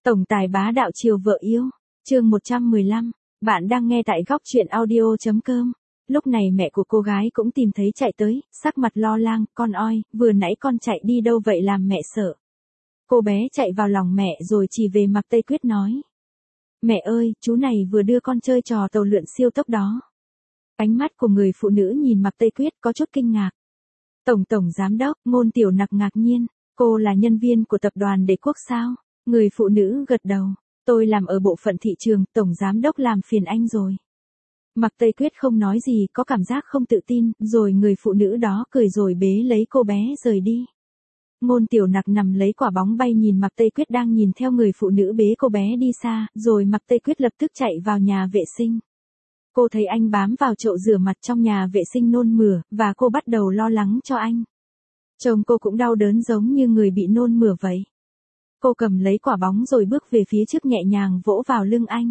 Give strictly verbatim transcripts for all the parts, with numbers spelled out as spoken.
Tổng tài bá đạo chiều vợ yêu, chương một trăm mười lăm, bạn đang nghe tại góc truyện audio chấm com. Lúc này mẹ của cô gái cũng tìm thấy chạy tới, sắc mặt lo lắng, con oi, vừa nãy con chạy đi đâu vậy làm mẹ sợ. Cô bé chạy vào lòng mẹ rồi chỉ về Mạc Tây Quyết nói. Mẹ ơi, chú này vừa đưa con chơi trò tàu lượn siêu tốc đó. Ánh mắt của người phụ nữ nhìn Mạc Tây Quyết có chút kinh ngạc. Tổng tổng giám đốc, Ngôn Tiểu Nặc ngạc nhiên, cô là nhân viên của tập đoàn Đế Quốc sao? Người phụ nữ gật đầu, tôi làm ở bộ phận thị trường, tổng giám đốc làm phiền anh rồi. Mạc Tây Quyết không nói gì, có cảm giác không tự tin, rồi người phụ nữ đó cười rồi bế lấy cô bé rời đi. Ngôn Tiểu Nặc nằm lấy quả bóng bay nhìn Mạc Tây Quyết đang nhìn theo người phụ nữ bế cô bé đi xa, rồi Mạc Tây Quyết lập tức chạy vào nhà vệ sinh. Cô thấy anh bám vào chậu rửa mặt trong nhà vệ sinh nôn mửa, và cô bắt đầu lo lắng cho anh. Chồng cô cũng đau đớn giống như người bị nôn mửa vậy. Cô cầm lấy quả bóng rồi bước về phía trước nhẹ nhàng vỗ vào lưng anh.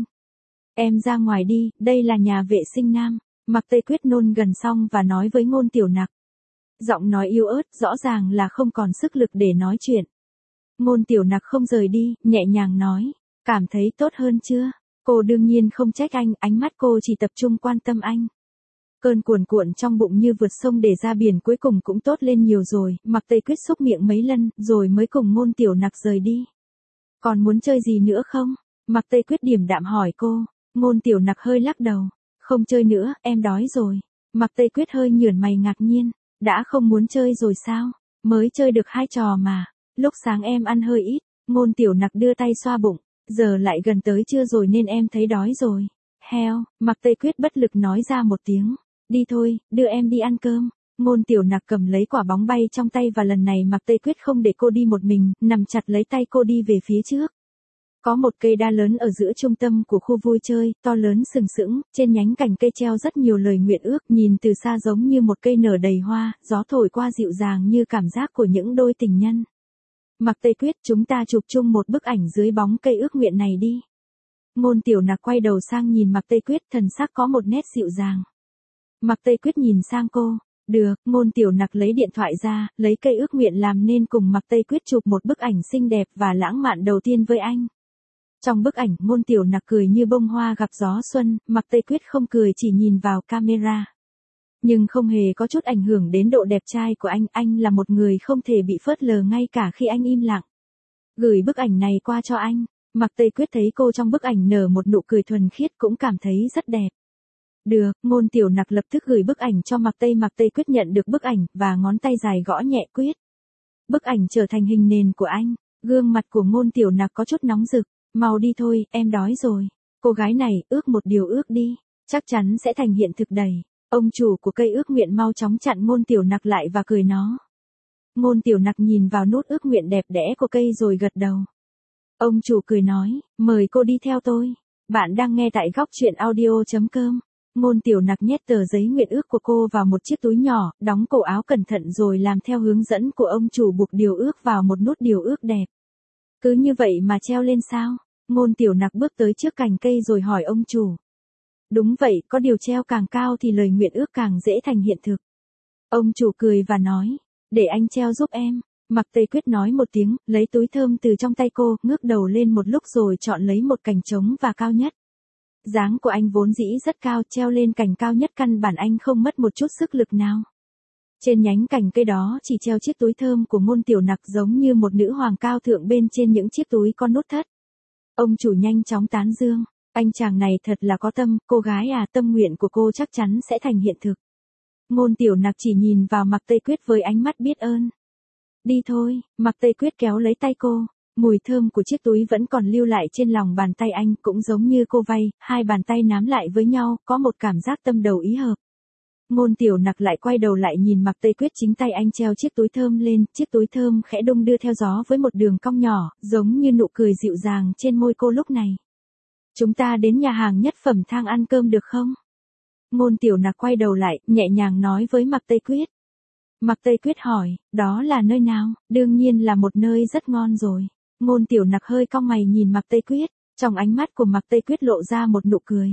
Em ra ngoài đi, đây là nhà vệ sinh nam. Mạc Tây Quyết nôn gần xong và nói với Ngôn Tiểu Nặc. Giọng nói yếu ớt, rõ ràng là không còn sức lực để nói chuyện. Ngôn Tiểu Nặc không rời đi, nhẹ nhàng nói. Cảm thấy tốt hơn chưa? Cô đương nhiên không trách anh, ánh mắt cô chỉ tập trung quan tâm anh. Cơn cuồn cuộn trong bụng như vượt sông để ra biển cuối cùng cũng tốt lên nhiều rồi, Mạc Tây Quyết xúc miệng mấy lần, rồi mới cùng Ngôn Tiểu Nặc rời đi. Còn muốn chơi gì nữa không? Mạc Tây Quyết điềm đạm hỏi cô. Ngôn Tiểu Nặc hơi lắc đầu. Không chơi nữa, em đói rồi. Mạc Tây Quyết hơi nhướng mày ngạc nhiên. Đã không muốn chơi rồi sao? Mới chơi được hai trò mà. Lúc sáng em ăn hơi ít. Ngôn Tiểu Nặc đưa tay xoa bụng. Giờ lại gần tới trưa rồi nên em thấy đói rồi. Heo, Mạc Tây Quyết bất lực nói ra một tiếng. Đi thôi, đưa em đi ăn cơm. Ngôn Tiểu Nặc cầm lấy quả bóng bay trong tay và lần này Mạc Tây Quyết không để cô đi một mình, nằm chặt lấy tay cô đi về phía trước. Có một cây đa lớn ở giữa trung tâm của khu vui chơi, to lớn sừng sững, trên nhánh cành cây treo rất nhiều lời nguyện ước, nhìn từ xa giống như một cây nở đầy hoa, gió thổi qua dịu dàng như cảm giác của những đôi tình nhân. Mạc Tây Quyết, chúng ta chụp chung một bức ảnh dưới bóng cây ước nguyện này đi. Ngôn Tiểu Nặc quay đầu sang nhìn Mạc Tây Quyết, thần sắc có một nét dịu dàng. Mạc Tây Quyết nhìn sang cô. Được, Ngôn Tiểu Nặc lấy điện thoại ra, lấy cây ước nguyện làm nên cùng Mạc Tây Quyết chụp một bức ảnh xinh đẹp và lãng mạn đầu tiên với anh. Trong bức ảnh, Ngôn Tiểu Nặc cười như bông hoa gặp gió xuân, Mạc Tây Quyết không cười chỉ nhìn vào camera. Nhưng không hề có chút ảnh hưởng đến độ đẹp trai của anh, anh là một người không thể bị phớt lờ ngay cả khi anh im lặng. Gửi bức ảnh này qua cho anh. Mạc Tây Quyết thấy cô trong bức ảnh nở một nụ cười thuần khiết cũng cảm thấy rất đẹp. Được, Ngôn Tiểu Nặc lập tức gửi bức ảnh cho Mạc Tây. Mạc Tây Quyết nhận được bức ảnh và ngón tay dài gõ nhẹ Quyết. Bức ảnh trở thành hình nền của anh. Gương mặt của Ngôn Tiểu Nặc có chút nóng rực. Mau đi thôi, em đói rồi. Cô gái này, ước một điều ước đi. Chắc chắn sẽ thành hiện thực đầy. Ông chủ của cây ước nguyện mau chóng chặn Ngôn Tiểu Nặc lại và cười nó. Ngôn Tiểu Nặc nhìn vào nút ước nguyện đẹp đẽ của cây rồi gật đầu. Ông chủ cười nói, mời cô đi theo tôi. Bạn đang nghe tại góc truyện audio chấm com. Ngôn Tiểu Nặc nhét tờ giấy nguyện ước của cô vào một chiếc túi nhỏ, đóng cổ áo cẩn thận rồi làm theo hướng dẫn của ông chủ buộc điều ước vào một nút điều ước đẹp. Cứ như vậy mà treo lên sao? Ngôn Tiểu Nặc bước tới trước cành cây rồi hỏi ông chủ. Đúng vậy, có điều treo càng cao thì lời nguyện ước càng dễ thành hiện thực. Ông chủ cười và nói, để anh treo giúp em. Mạc Tây Quyết nói một tiếng, lấy túi thơm từ trong tay cô, ngước đầu lên một lúc rồi chọn lấy một cành trống và cao nhất. Dáng của anh vốn dĩ rất cao, treo lên cành cao nhất căn bản anh không mất một chút sức lực nào. Trên nhánh cành cây đó chỉ treo chiếc túi thơm của Ngôn Tiểu Nặc giống như một nữ hoàng cao thượng bên trên những chiếc túi con nút thắt. Ông chủ nhanh chóng tán dương, anh chàng này thật là có tâm, cô gái à, tâm nguyện của cô chắc chắn sẽ thành hiện thực. Ngôn Tiểu Nặc chỉ nhìn vào Mạc Tây Quyết với ánh mắt biết ơn. Đi thôi, Mạc Tây Quyết kéo lấy tay cô. Mùi thơm của chiếc túi vẫn còn lưu lại trên lòng bàn tay anh, cũng giống như cô vay, hai bàn tay nắm lại với nhau, có một cảm giác tâm đầu ý hợp. Ngôn Tiểu Nặc lại quay đầu lại nhìn Mạc Tây Quyết, chính tay anh treo chiếc túi thơm lên, chiếc túi thơm khẽ đung đưa theo gió với một đường cong nhỏ, giống như nụ cười dịu dàng trên môi cô lúc này. Chúng ta đến nhà hàng nhất phẩm thang ăn cơm được không? Ngôn Tiểu Nặc quay đầu lại, nhẹ nhàng nói với Mạc Tây Quyết. Mạc Tây Quyết hỏi, đó là nơi nào? Đương nhiên là một nơi rất ngon rồi. Ngôn Tiểu Nặc hơi cong mày nhìn Mạc Tây Quyết, trong ánh mắt của Mạc Tây Quyết lộ ra một nụ cười.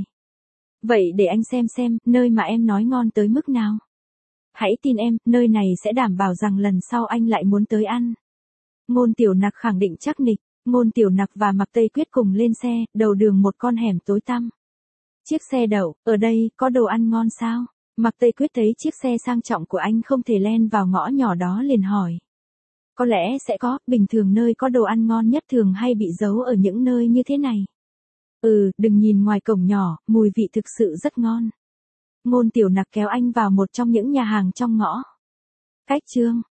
Vậy để anh xem xem, nơi mà em nói ngon tới mức nào. Hãy tin em, nơi này sẽ đảm bảo rằng lần sau anh lại muốn tới ăn. Ngôn Tiểu Nặc khẳng định chắc nịch, Ngôn Tiểu Nặc và Mạc Tây Quyết cùng lên xe, đầu đường một con hẻm tối tăm. Chiếc xe đậu, ở đây, có đồ ăn ngon sao? Mạc Tây Quyết thấy chiếc xe sang trọng của anh không thể len vào ngõ nhỏ đó liền hỏi. Có lẽ sẽ có, bình thường nơi có đồ ăn ngon nhất thường hay bị giấu ở những nơi như thế này. Ừ, đừng nhìn ngoài cổng nhỏ, mùi vị thực sự rất ngon. Ngôn Tiểu Nặc kéo anh vào một trong những nhà hàng trong ngõ. Cách chương